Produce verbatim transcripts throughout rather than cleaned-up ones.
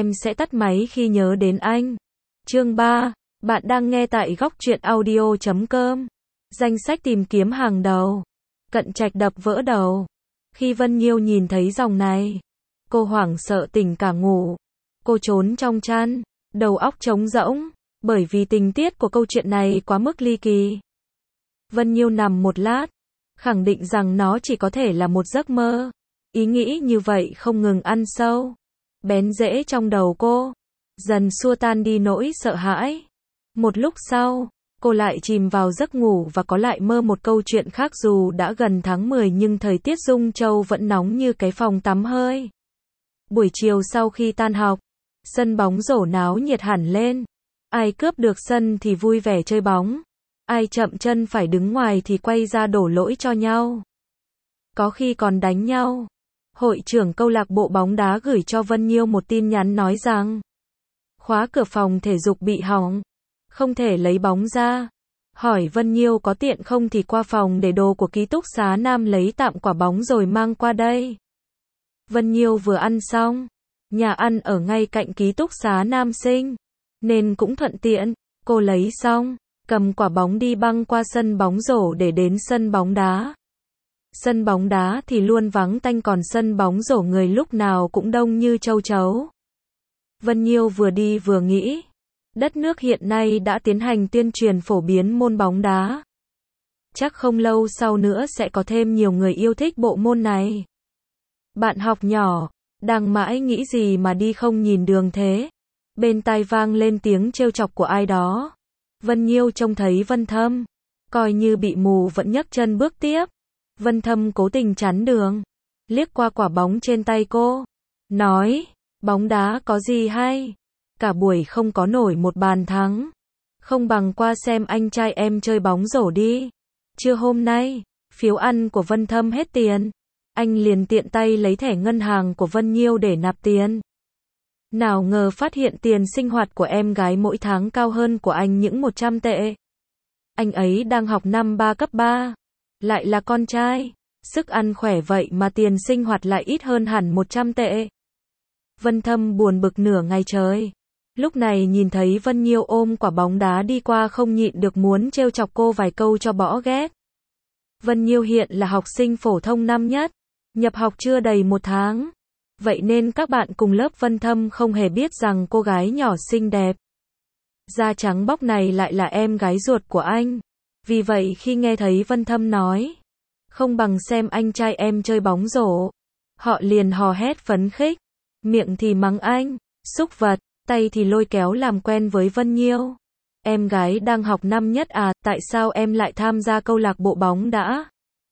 em sẽ tắt máy khi nhớ đến anh. Chương ba. Bạn đang nghe tại góc truyện audio chấm com. Danh sách tìm kiếm hàng đầu. Cận Trạch đập vỡ đầu. Khi Vân Nhiêu nhìn thấy dòng này, cô hoảng sợ tỉnh cả ngủ. Cô trốn trong chăn, đầu óc trống rỗng, bởi vì tình tiết của câu chuyện này quá mức ly kỳ. Vân Nhiêu nằm một lát, khẳng định rằng nó chỉ có thể là một giấc mơ. Ý nghĩ như vậy không ngừng ăn sâu, bén rễ trong đầu cô, dần xua tan đi nỗi sợ hãi. Một lúc sau, cô lại chìm vào giấc ngủ và có lại mơ một câu chuyện khác. Dù đã gần tháng mười nhưng thời tiết Dung Châu vẫn nóng như cái phòng tắm hơi. Buổi chiều sau khi tan học, sân bóng rổ náo nhiệt hẳn lên. Ai cướp được sân thì vui vẻ chơi bóng, ai chậm chân phải đứng ngoài thì quay ra đổ lỗi cho nhau. Có khi còn đánh nhau. Hội trưởng câu lạc bộ bóng đá gửi cho Vân Nhiêu một tin nhắn nói rằng khóa cửa phòng thể dục bị hỏng, không thể lấy bóng ra. Hỏi Vân Nhiêu có tiện không thì qua phòng để đồ của ký túc xá Nam lấy tạm quả bóng rồi mang qua đây. Vân Nhiêu vừa ăn xong, nhà ăn ở ngay cạnh ký túc xá nam sinh, nên cũng thuận tiện. Cô lấy xong, cầm quả bóng đi băng qua sân bóng rổ để đến sân bóng đá. Sân bóng đá thì luôn vắng tanh, còn sân bóng rổ người lúc nào cũng đông như châu chấu. Vân Nhiêu vừa đi vừa nghĩ, đất nước hiện nay đã tiến hành tuyên truyền phổ biến môn bóng đá. Chắc không lâu sau nữa sẽ có thêm nhiều người yêu thích bộ môn này. Bạn học nhỏ, đang mãi nghĩ gì mà đi không nhìn đường thế? Bên tai vang lên tiếng trêu chọc của ai đó. Vân Nhiêu trông thấy Vân Thâm, coi như bị mù vẫn nhấc chân bước tiếp. Vân Thâm cố tình chắn đường, liếc qua quả bóng trên tay cô, nói, bóng đá có gì hay? Cả buổi không có nổi một bàn thắng. Không bằng qua xem anh trai em chơi bóng rổ đi. Trưa hôm nay, phiếu ăn của Vân Thâm hết tiền. Anh liền tiện tay lấy thẻ ngân hàng của Vân Nhiêu để nạp tiền. Nào ngờ phát hiện tiền sinh hoạt của em gái mỗi tháng cao hơn của anh những một trăm tệ. Anh ấy đang học năm ba cấp ba, lại là con trai, sức ăn khỏe vậy mà tiền sinh hoạt lại ít hơn hẳn một trăm tệ. Vân Thâm buồn bực nửa ngày trời. Lúc này nhìn thấy Vân Nhiêu ôm quả bóng đá đi qua không nhịn được muốn trêu chọc cô vài câu cho bỏ ghét. Vân Nhiêu hiện là học sinh phổ thông năm nhất, nhập học chưa đầy một tháng. Vậy nên các bạn cùng lớp Vân Thâm không hề biết rằng cô gái nhỏ xinh đẹp, da trắng bóc này lại là em gái ruột của anh. Vì vậy khi nghe thấy Vân Thâm nói, không bằng xem anh trai em chơi bóng rổ, họ liền hò hét phấn khích, miệng thì mắng anh, xúc vật, tay thì lôi kéo làm quen với Vân Nhiêu. Em gái đang học năm nhất à, tại sao em lại tham gia câu lạc bộ bóng đá?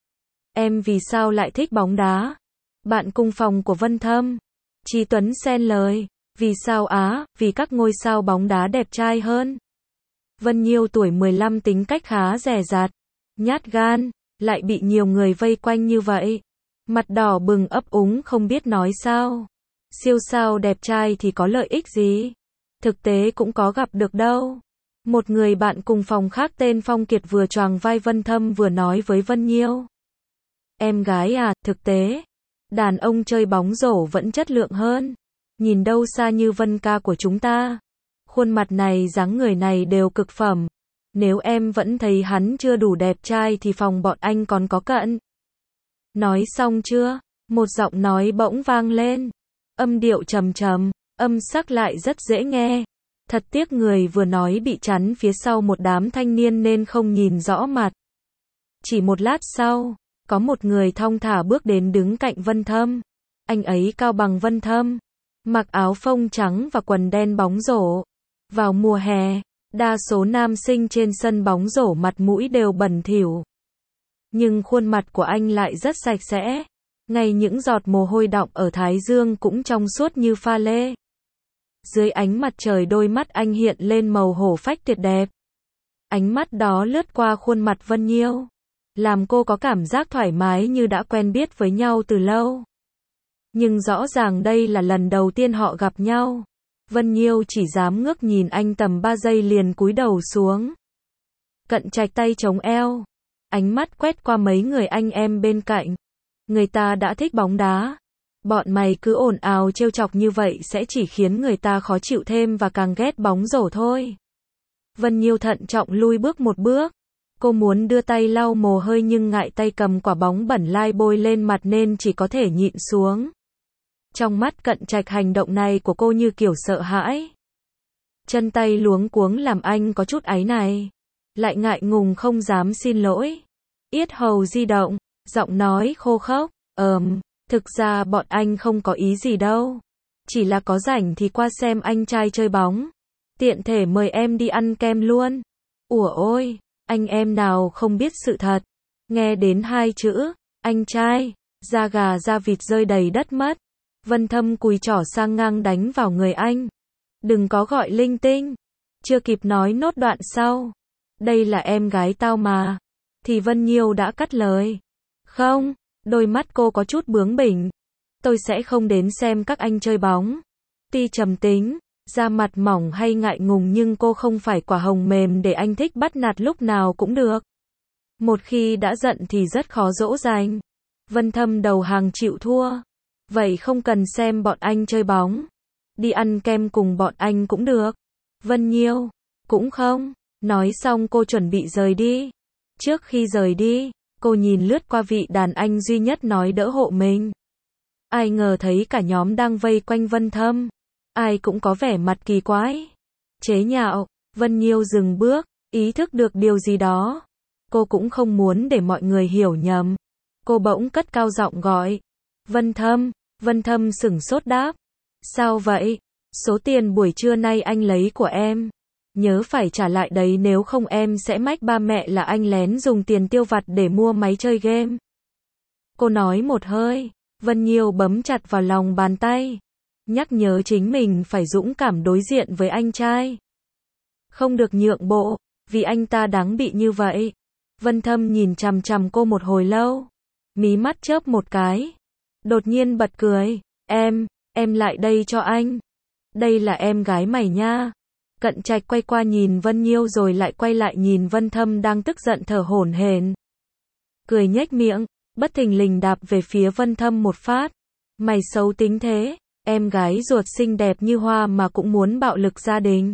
Em vì sao lại thích bóng đá? Bạn cùng phòng của Vân Thâm, Chí Tuấn xen lời, vì sao á, vì các ngôi sao bóng đá đẹp trai hơn. Vân Nhiêu tuổi mười lăm tính cách khá dè dặt, nhát gan, lại bị nhiều người vây quanh như vậy. Mặt đỏ bừng ấp úng không biết nói sao. Siêu sao đẹp trai thì có lợi ích gì? Thực tế cũng có gặp được đâu. Một người bạn cùng phòng khác tên Phong Kiệt vừa choàng vai Vân Thâm vừa nói với Vân Nhiêu. Em gái à, thực tế, đàn ông chơi bóng rổ vẫn chất lượng hơn. Nhìn đâu xa như Vân ca của chúng ta. Khuôn mặt này dáng người này đều cực phẩm. Nếu em vẫn thấy hắn chưa đủ đẹp trai thì phòng bọn anh còn có cận. Nói xong chưa? Một giọng nói bỗng vang lên. Âm điệu trầm trầm, âm sắc lại rất dễ nghe. Thật tiếc người vừa nói bị chắn phía sau một đám thanh niên nên không nhìn rõ mặt. Chỉ một lát sau, có một người thong thả bước đến đứng cạnh Vân Thâm. Anh ấy cao bằng Vân Thâm, mặc áo phông trắng và quần đen bóng rổ. Vào mùa hè, đa số nam sinh trên sân bóng rổ mặt mũi đều bẩn thỉu. Nhưng khuôn mặt của anh lại rất sạch sẽ. Ngay những giọt mồ hôi đọng ở thái dương cũng trong suốt như pha lê. Dưới ánh mặt trời đôi mắt anh hiện lên màu hổ phách tuyệt đẹp. Ánh mắt đó lướt qua khuôn mặt Vân Nhiêu, làm cô có cảm giác thoải mái như đã quen biết với nhau từ lâu. Nhưng rõ ràng đây là lần đầu tiên họ gặp nhau. Vân Nhiêu chỉ dám ngước nhìn anh tầm ba giây liền cúi đầu xuống. Cận Trạch tay chống eo, ánh mắt quét qua mấy người anh em bên cạnh. Người ta đã thích bóng đá, Bọn mày cứ ồn ào trêu chọc như vậy sẽ chỉ khiến người ta khó chịu thêm và càng ghét bóng rổ thôi. Vân Nhiêu thận trọng lui bước một bước. Cô muốn đưa tay lau mồ hôi nhưng ngại tay cầm quả bóng bẩn lai bôi lên mặt nên chỉ có thể nhịn xuống. Trong mắt Cận Trạch hành động này của cô như kiểu sợ hãi. Chân tay luống cuống làm anh có chút áy này. Lại ngại ngùng không dám xin lỗi. Yết hầu di động, giọng nói khô khốc. Ờm, thực ra bọn anh không có ý gì đâu. Chỉ là có rảnh thì qua xem anh trai chơi bóng. Tiện thể mời em đi ăn kem luôn. Ủa ôi, anh em nào không biết sự thật. Nghe đến hai chữ, anh trai, da gà da vịt rơi đầy đất mất. Vân Thâm cùi trỏ sang ngang đánh vào người anh. Đừng có gọi linh tinh. Chưa kịp nói nốt đoạn sau. Đây là em gái tao mà. Thì Vân Nhiêu đã cắt lời. Không, đôi mắt cô có chút bướng bỉnh. Tôi sẽ không đến xem các anh chơi bóng. Tuy trầm tính, da mặt mỏng hay ngại ngùng nhưng cô không phải quả hồng mềm để anh thích bắt nạt lúc nào cũng được. Một khi đã giận thì rất khó dỗ dành. Vân Thâm đầu hàng chịu thua. Vậy không cần xem bọn anh chơi bóng. Đi ăn kem cùng bọn anh cũng được. Vân Nhiêu, cũng không. Nói xong cô chuẩn bị rời đi. Trước khi rời đi, cô nhìn lướt qua vị đàn anh duy nhất nói đỡ hộ mình. Ai ngờ thấy cả nhóm đang vây quanh Vân Thâm. Ai cũng có vẻ mặt kỳ quái. Chế nhạo, Vân Nhiêu dừng bước, ý thức được điều gì đó. Cô cũng không muốn để mọi người hiểu nhầm. Cô bỗng cất cao giọng gọi. Vân Thâm, Vân Thâm sửng sốt đáp. Sao vậy? Số tiền buổi trưa nay anh lấy của em. Nhớ phải trả lại đấy nếu không em sẽ mách ba mẹ là anh lén dùng tiền tiêu vặt để mua máy chơi game. Cô nói một hơi. Vân Nhiêu bấm chặt vào lòng bàn tay. Nhắc nhớ chính mình phải dũng cảm đối diện với anh trai. Không được nhượng bộ, vì anh ta đáng bị như vậy. Vân Thâm nhìn chằm chằm cô một hồi lâu. Mí mắt chớp một cái. Đột nhiên bật cười. Em, em lại đây cho anh. Đây là em gái mày nha. Cận Trạch quay qua nhìn Vân Nhiêu rồi lại quay lại nhìn Vân Thâm đang tức giận thở hổn hển. Cười nhếch miệng, bất thình lình đạp về phía Vân Thâm một phát. Mày xấu tính thế, em gái ruột xinh đẹp như hoa mà cũng muốn bạo lực gia đình.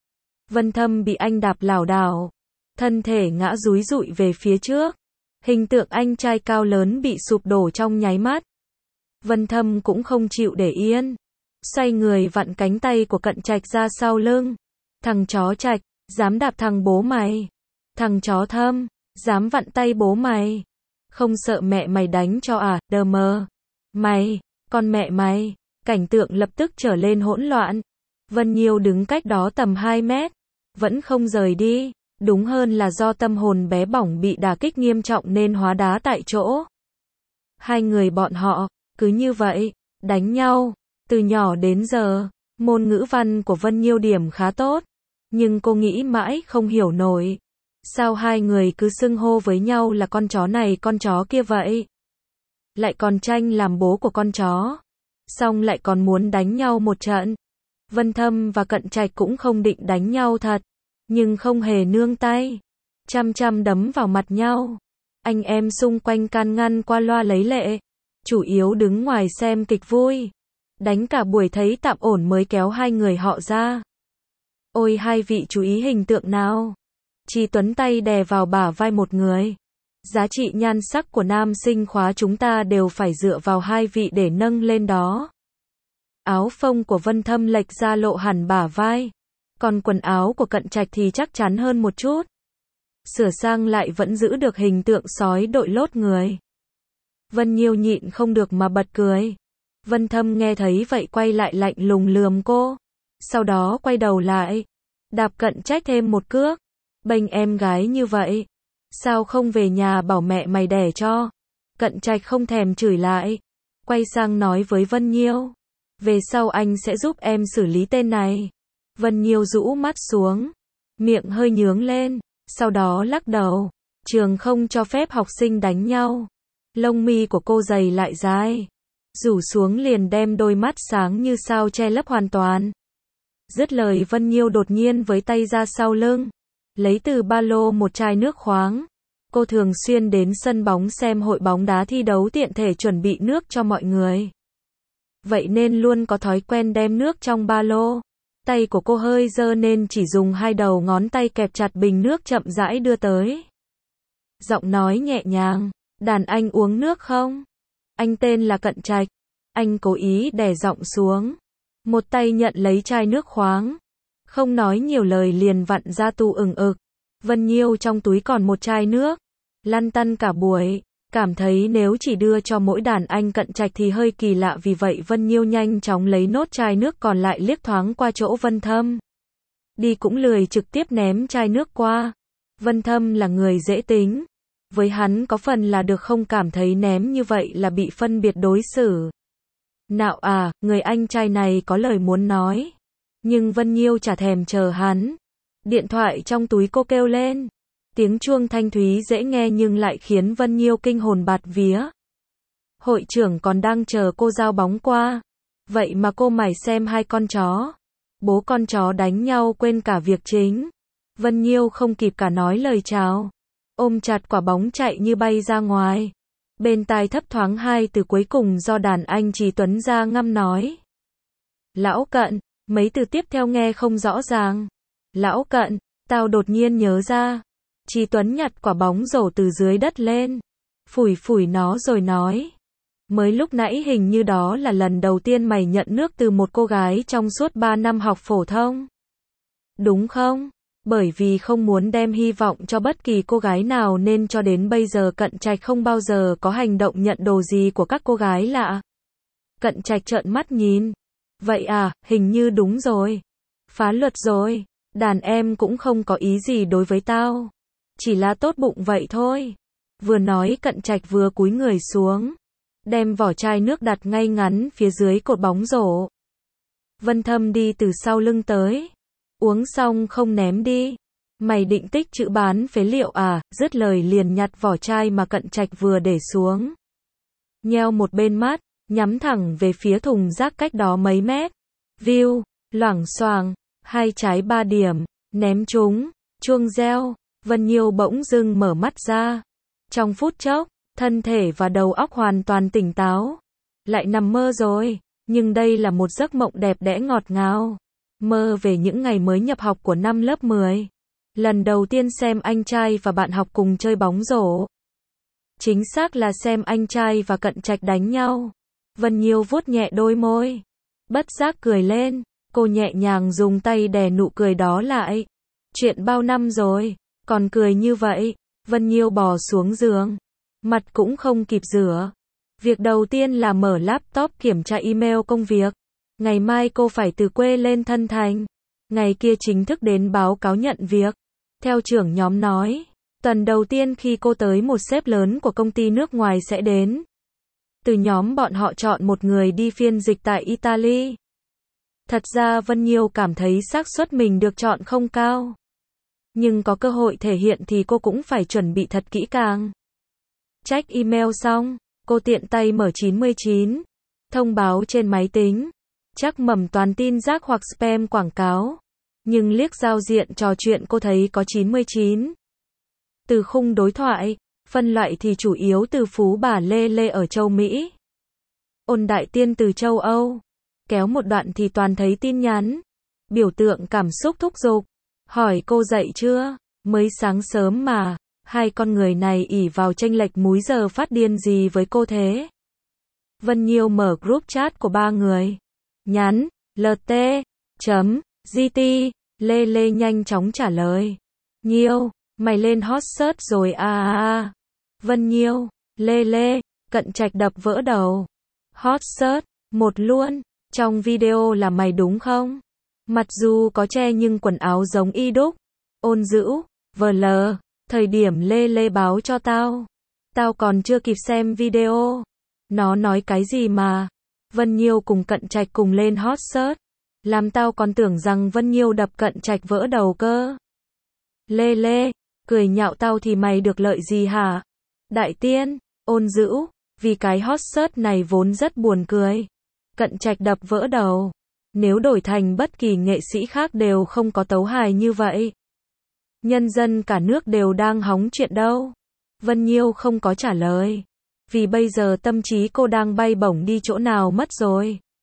Vân Thâm bị anh đạp lảo đảo, thân thể ngã dúi dụi về phía trước. Hình tượng anh trai cao lớn bị sụp đổ trong nháy mắt. Vân Thâm cũng không chịu để yên. Xoay người vặn cánh tay của Cận Trạch ra sau lưng. Thằng chó Trạch, dám đạp thằng bố mày. Thằng chó Thâm, dám vặn tay bố mày. Không sợ mẹ mày đánh cho à, đờ mờ. Mày, con mẹ mày. Cảnh tượng lập tức trở lên hỗn loạn. Vân Nhiêu đứng cách đó tầm hai mét. Vẫn không rời đi. Đúng hơn là do tâm hồn bé bỏng bị đả kích nghiêm trọng nên hóa đá tại chỗ. Hai người bọn họ, cứ như vậy, đánh nhau. Từ nhỏ đến giờ, môn ngữ văn của Vân Nhiêu điểm khá tốt. Nhưng cô nghĩ mãi không hiểu nổi. Sao hai người cứ xưng hô với nhau là con chó này con chó kia vậy? Lại còn tranh làm bố của con chó. Xong lại còn muốn đánh nhau một trận. Vân Thâm và Cận Trạch cũng không định đánh nhau thật. Nhưng không hề nương tay. Chăm chăm đấm vào mặt nhau. Anh em xung quanh can ngăn qua loa lấy lệ. Chủ yếu đứng ngoài xem kịch vui. Đánh cả buổi thấy tạm ổn mới kéo hai người họ ra. Ôi hai vị chú ý hình tượng nào. Chi Tuấn tay đè vào bả vai một người. Giá trị nhan sắc của nam sinh khóa chúng ta đều phải dựa vào hai vị để nâng lên đó. Áo phông của Vân Thâm lệch ra lộ hẳn bả vai. Còn quần áo của Cận Trạch thì chắc chắn hơn một chút. Sửa sang lại vẫn giữ được hình tượng sói đội lốt người. Vân Nhiêu nhịn không được mà bật cười. Vân Thâm nghe thấy vậy quay lại lạnh lùng lườm cô. Sau đó quay đầu lại. Đạp Cận Trách thêm một cước. Bênh em gái như vậy. Sao không về nhà bảo mẹ mày đẻ cho. Cận Trạch không thèm chửi lại. Quay sang nói với Vân Nhiêu. Về sau anh sẽ giúp em xử lý tên này. Vân Nhiêu rũ mắt xuống. Miệng hơi nhướng lên. Sau đó lắc đầu. Trường không cho phép học sinh đánh nhau. Lông mi của cô dày lại dài. Rủ xuống liền đem đôi mắt sáng như sao che lấp hoàn toàn. Dứt lời Vân Nhiêu đột nhiên với tay ra sau lưng. Lấy từ ba lô một chai nước khoáng. Cô thường xuyên đến sân bóng xem hội bóng đá thi đấu tiện thể chuẩn bị nước cho mọi người. vậy nên luôn có thói quen đem nước trong ba lô. Tay của cô hơi dơ nên chỉ dùng hai đầu ngón tay kẹp chặt bình nước chậm rãi đưa tới. Giọng nói nhẹ nhàng, đàn anh uống nước không? Anh tên là Cận Trạch. Anh cố ý đè giọng xuống. Một tay nhận lấy chai nước khoáng. Không nói nhiều lời liền vặn ra tu ừng ực. Vân Nhiêu trong túi còn một chai nước. Lăn tăn cả buổi. Cảm thấy nếu chỉ đưa cho mỗi đàn anh Cận Trạch thì hơi kỳ lạ, vì vậy Vân Nhiêu nhanh chóng lấy nốt chai nước còn lại liếc thoáng qua chỗ Vân Thâm. Đi cũng lười trực tiếp ném chai nước qua. Vân Thâm là người dễ tính. Với hắn có phần là được, không cảm thấy ném như vậy là bị phân biệt đối xử. Nạo à, người anh trai này có lời muốn nói. Nhưng Vân Nhiêu chả thèm chờ hắn. Điện thoại trong túi cô kêu lên. Tiếng chuông thanh thúy dễ nghe nhưng lại khiến Vân Nhiêu kinh hồn bạt vía. Hội trưởng còn đang chờ cô giao bóng qua. Vậy mà cô mải xem hai con chó. Bố con chó đánh nhau quên cả việc chính. Vân Nhiêu không kịp cả nói lời chào. Ôm chặt quả bóng chạy như bay ra ngoài. Bên tai thấp thoáng hai từ cuối cùng do đàn anh Trì Tuấn ra ngâm nói. Lão Cận, mấy từ tiếp theo nghe không rõ ràng. Lão Cận, tao đột nhiên nhớ ra. Trì Tuấn nhặt quả bóng rổ từ dưới đất lên. Phủi phủi nó rồi nói. Mới lúc nãy hình như đó là lần đầu tiên mày nhận nước từ một cô gái trong suốt ba năm học phổ thông. Đúng không? Bởi vì không muốn đem hy vọng cho bất kỳ cô gái nào nên cho đến bây giờ Cận Trạch không bao giờ có hành động nhận đồ gì của các cô gái lạ. Cận Trạch trợn mắt nhìn. Vậy à, hình như đúng rồi. Phá luật rồi. Đàn em cũng không có ý gì đối với tao. Chỉ là tốt bụng vậy thôi. Vừa nói Cận Trạch vừa cúi người xuống. Đem vỏ chai nước đặt ngay ngắn phía dưới cột bóng rổ. Vân Thâm đi từ sau lưng tới. Uống xong không ném đi. Mày định tích trữ bán phế liệu à? Dứt lời liền nhặt vỏ chai mà Cận Trạch vừa để xuống. Nheo một bên mắt, nhắm thẳng về phía thùng rác cách đó mấy mét. View, loảng xoảng, hai trái ba điểm, ném chúng, chuông reo. Vân Nhiêu bỗng dưng mở mắt ra. Trong phút chốc, thân thể và đầu óc hoàn toàn tỉnh táo. Lại nằm mơ rồi, nhưng đây là một giấc mộng đẹp đẽ ngọt ngào. Mơ về những ngày mới nhập học của năm lớp mười. Lần đầu tiên xem anh trai và bạn học cùng chơi bóng rổ. Chính xác là xem anh trai và Cận Trạch đánh nhau. Vân Nhiêu vuốt nhẹ đôi môi. Bất giác cười lên, cô nhẹ nhàng dùng tay đè nụ cười đó lại. Chuyện bao năm rồi, còn cười như vậy. Vân Nhiêu bò xuống giường. Mặt cũng không kịp rửa. Việc đầu tiên là mở laptop kiểm tra email công việc. Ngày mai cô phải từ quê lên Thân Thành. Ngày kia chính thức đến báo cáo nhận việc. Theo trưởng nhóm nói, tuần đầu tiên khi cô tới một sếp lớn của công ty nước ngoài sẽ đến. Từ nhóm bọn họ chọn một người đi phiên dịch tại Italy. Thật ra Vân Nhiêu cảm thấy xác suất mình được chọn không cao. Nhưng có cơ hội thể hiện thì cô cũng phải chuẩn bị thật kỹ càng. Check email xong, cô tiện tay mở chín mươi chín. Thông báo trên máy tính. Chắc mầm toàn tin rác hoặc spam quảng cáo. Nhưng liếc giao diện trò chuyện cô thấy có chín mươi chín. Từ khung đối thoại, phân loại thì chủ yếu từ Phú Bà Lê Lê ở châu Mỹ. Ôn Đại Tiên từ châu Âu. Kéo một đoạn thì toàn thấy tin nhắn. Biểu tượng cảm xúc thúc giục. Hỏi cô dậy chưa? Mới sáng sớm mà. Hai con người này ỷ vào chênh lệch múi giờ phát điên gì với cô thế? Vân Nhiêu mở group chat của ba người. Nhắn, lờ tê, chấm, giê tê, Lê Lê nhanh chóng trả lời. Nhiêu, mày lên hot search rồi à à à. Vân Nhiêu, Lê Lê, Cận Trạch đập vỡ đầu. Hot search, một luôn, trong video là mày đúng không? Mặc dù có che nhưng quần áo giống y đúc. Ôn dữ, vờ lờ, thời điểm Lê Lê báo cho tao. Tao còn chưa kịp xem video. Nó nói cái gì mà? Vân Nhiêu cùng Cận Trạch cùng lên hot search. Làm tao còn tưởng rằng Vân Nhiêu đập Cận Trạch vỡ đầu cơ. Lê Lê, cười nhạo tao thì mày được lợi gì hả? Đại Tiên, ôn dữ, vì cái hot search này vốn rất buồn cười. Cận Trạch đập vỡ đầu. Nếu đổi thành bất kỳ nghệ sĩ khác đều không có tấu hài như vậy. Nhân dân cả nước đều đang hóng chuyện đâu. Vân Nhiêu không có trả lời. Vì bây giờ tâm trí cô đang bay bổng đi chỗ nào mất rồi.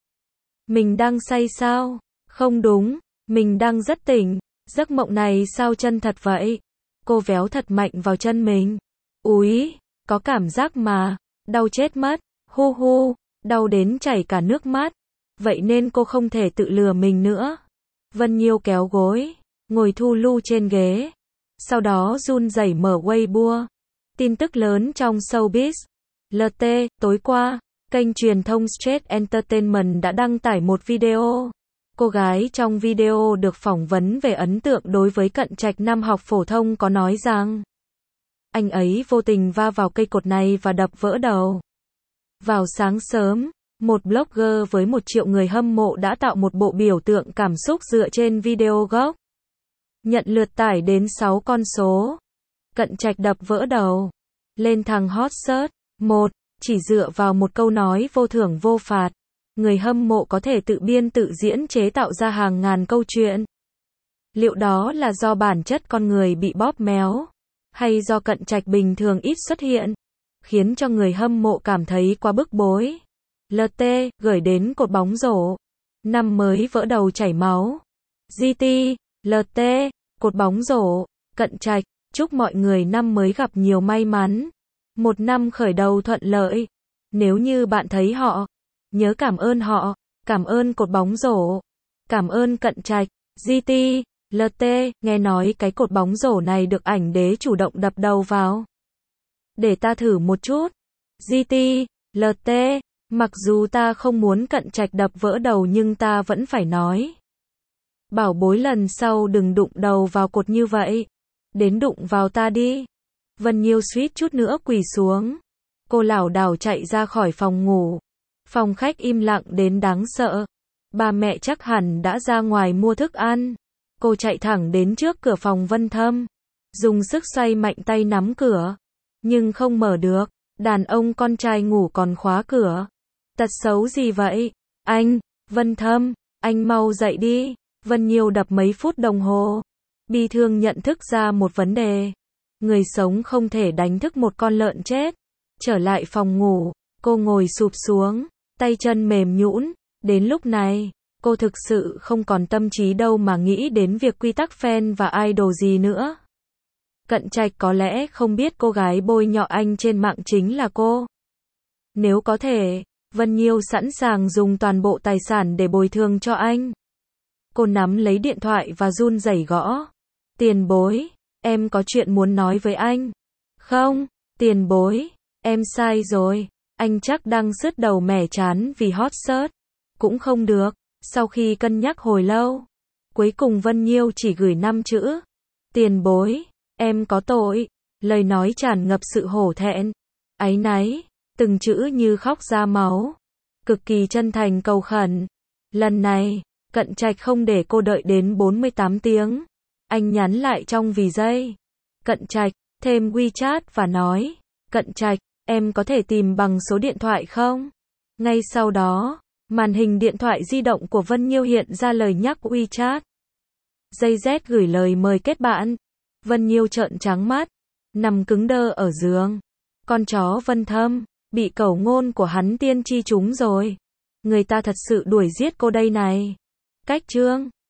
Mình đang say sao? Không đúng, mình đang rất tỉnh. Giấc mộng này sao chân thật vậy? Cô véo thật mạnh vào chân mình. Úi, có cảm giác mà, đau chết mất. Hu hu, đau đến chảy cả nước mắt. Vậy nên cô không thể tự lừa mình nữa. Vân Nhiêu kéo gối, ngồi thu lu trên ghế. Sau đó run rẩy mở Weibo. Tin tức lớn trong showbiz. lờ tê, tối qua, kênh truyền thông Straight Entertainment đã đăng tải một video. Cô gái trong video được phỏng vấn về ấn tượng đối với Cận Trạch năm học phổ thông có nói rằng anh ấy vô tình va vào cây cột này và đập vỡ đầu. Vào sáng sớm, một blogger với một triệu người hâm mộ đã tạo một bộ biểu tượng cảm xúc dựa trên video gốc. Nhận lượt tải đến sáu con số. Cận Trạch đập vỡ đầu. Lên thằng hot search. một. Chỉ dựa vào một câu nói vô thưởng vô phạt, người hâm mộ có thể tự biên tự diễn chế tạo ra hàng ngàn câu chuyện. Liệu đó là do bản chất con người bị bóp méo, hay do Cận Trạch bình thường ít xuất hiện, khiến cho người hâm mộ cảm thấy quá bức bối. lờ tê, gửi đến cột bóng rổ. Năm mới vỡ đầu chảy máu. giê tê, lờ tê, cột bóng rổ, Cận Trạch, chúc mọi người năm mới gặp nhiều may mắn. Một năm khởi đầu thuận lợi. Nếu như bạn thấy họ, nhớ cảm ơn họ, cảm ơn cột bóng rổ, cảm ơn Cận Trạch. giê tê, lờ tê, nghe nói cái cột bóng rổ này được ảnh đế chủ động đập đầu vào. Để ta thử một chút. giê tê, lờ tê, mặc dù ta không muốn Cận Trạch đập vỡ đầu nhưng ta vẫn phải nói. Bảo bối lần sau đừng đụng đầu vào cột như vậy. Đến đụng vào ta đi. Vân Nhiêu suýt chút nữa quỳ xuống. Cô lảo đảo chạy ra khỏi phòng ngủ. Phòng khách im lặng đến đáng sợ. Ba mẹ chắc hẳn đã ra ngoài mua thức ăn. Cô chạy thẳng đến trước cửa phòng Vân Thâm. Dùng sức xoay mạnh tay nắm cửa. Nhưng không mở được. Đàn ông con trai ngủ còn khóa cửa. Tật xấu gì vậy? Anh, Vân Thâm, anh mau dậy đi. Vân Nhiêu đập mấy phút đồng hồ. Bi thương nhận thức ra một vấn đề. Người sống không thể đánh thức một con lợn chết. Trở lại phòng ngủ, cô ngồi sụp xuống, tay chân mềm nhũn. Đến lúc này, cô thực sự không còn tâm trí đâu mà nghĩ đến việc quy tắc fan và idol gì nữa. Cận Trạch có lẽ không biết cô gái bôi nhọ anh trên mạng chính là cô. Nếu có thể, Vân Nhiêu sẵn sàng dùng toàn bộ tài sản để bồi thường cho anh. Cô nắm lấy điện thoại và run rẩy gõ. Tiền bối, em có chuyện muốn nói với anh. Không, tiền bối, em sai rồi. Anh chắc đang sứt đầu mẻ chán vì hot search. Cũng không được. Sau khi cân nhắc hồi lâu, cuối cùng Vân Nhiêu chỉ gửi năm chữ. Tiền bối, em có tội. Lời nói tràn ngập sự hổ thẹn, áy náy, từng chữ như khóc ra máu. Cực kỳ chân thành cầu khẩn. Lần này, Cận Trạch không để cô đợi đến bốn mươi tám tiếng. Anh nhắn lại trong vì giây. Cận Trạch, thêm WeChat và nói. Cận Trạch, em có thể tìm bằng số điện thoại không? Ngay sau đó, màn hình điện thoại di động của Vân Nhiêu hiện ra lời nhắc WeChat. Dây Z gửi lời mời kết bạn. Vân Nhiêu trợn trắng mắt, nằm cứng đơ ở giường. Con chó Vân Thâm, bị cẩu ngôn của hắn tiên tri trúng rồi. Người ta thật sự đuổi giết cô đây này. Cách chương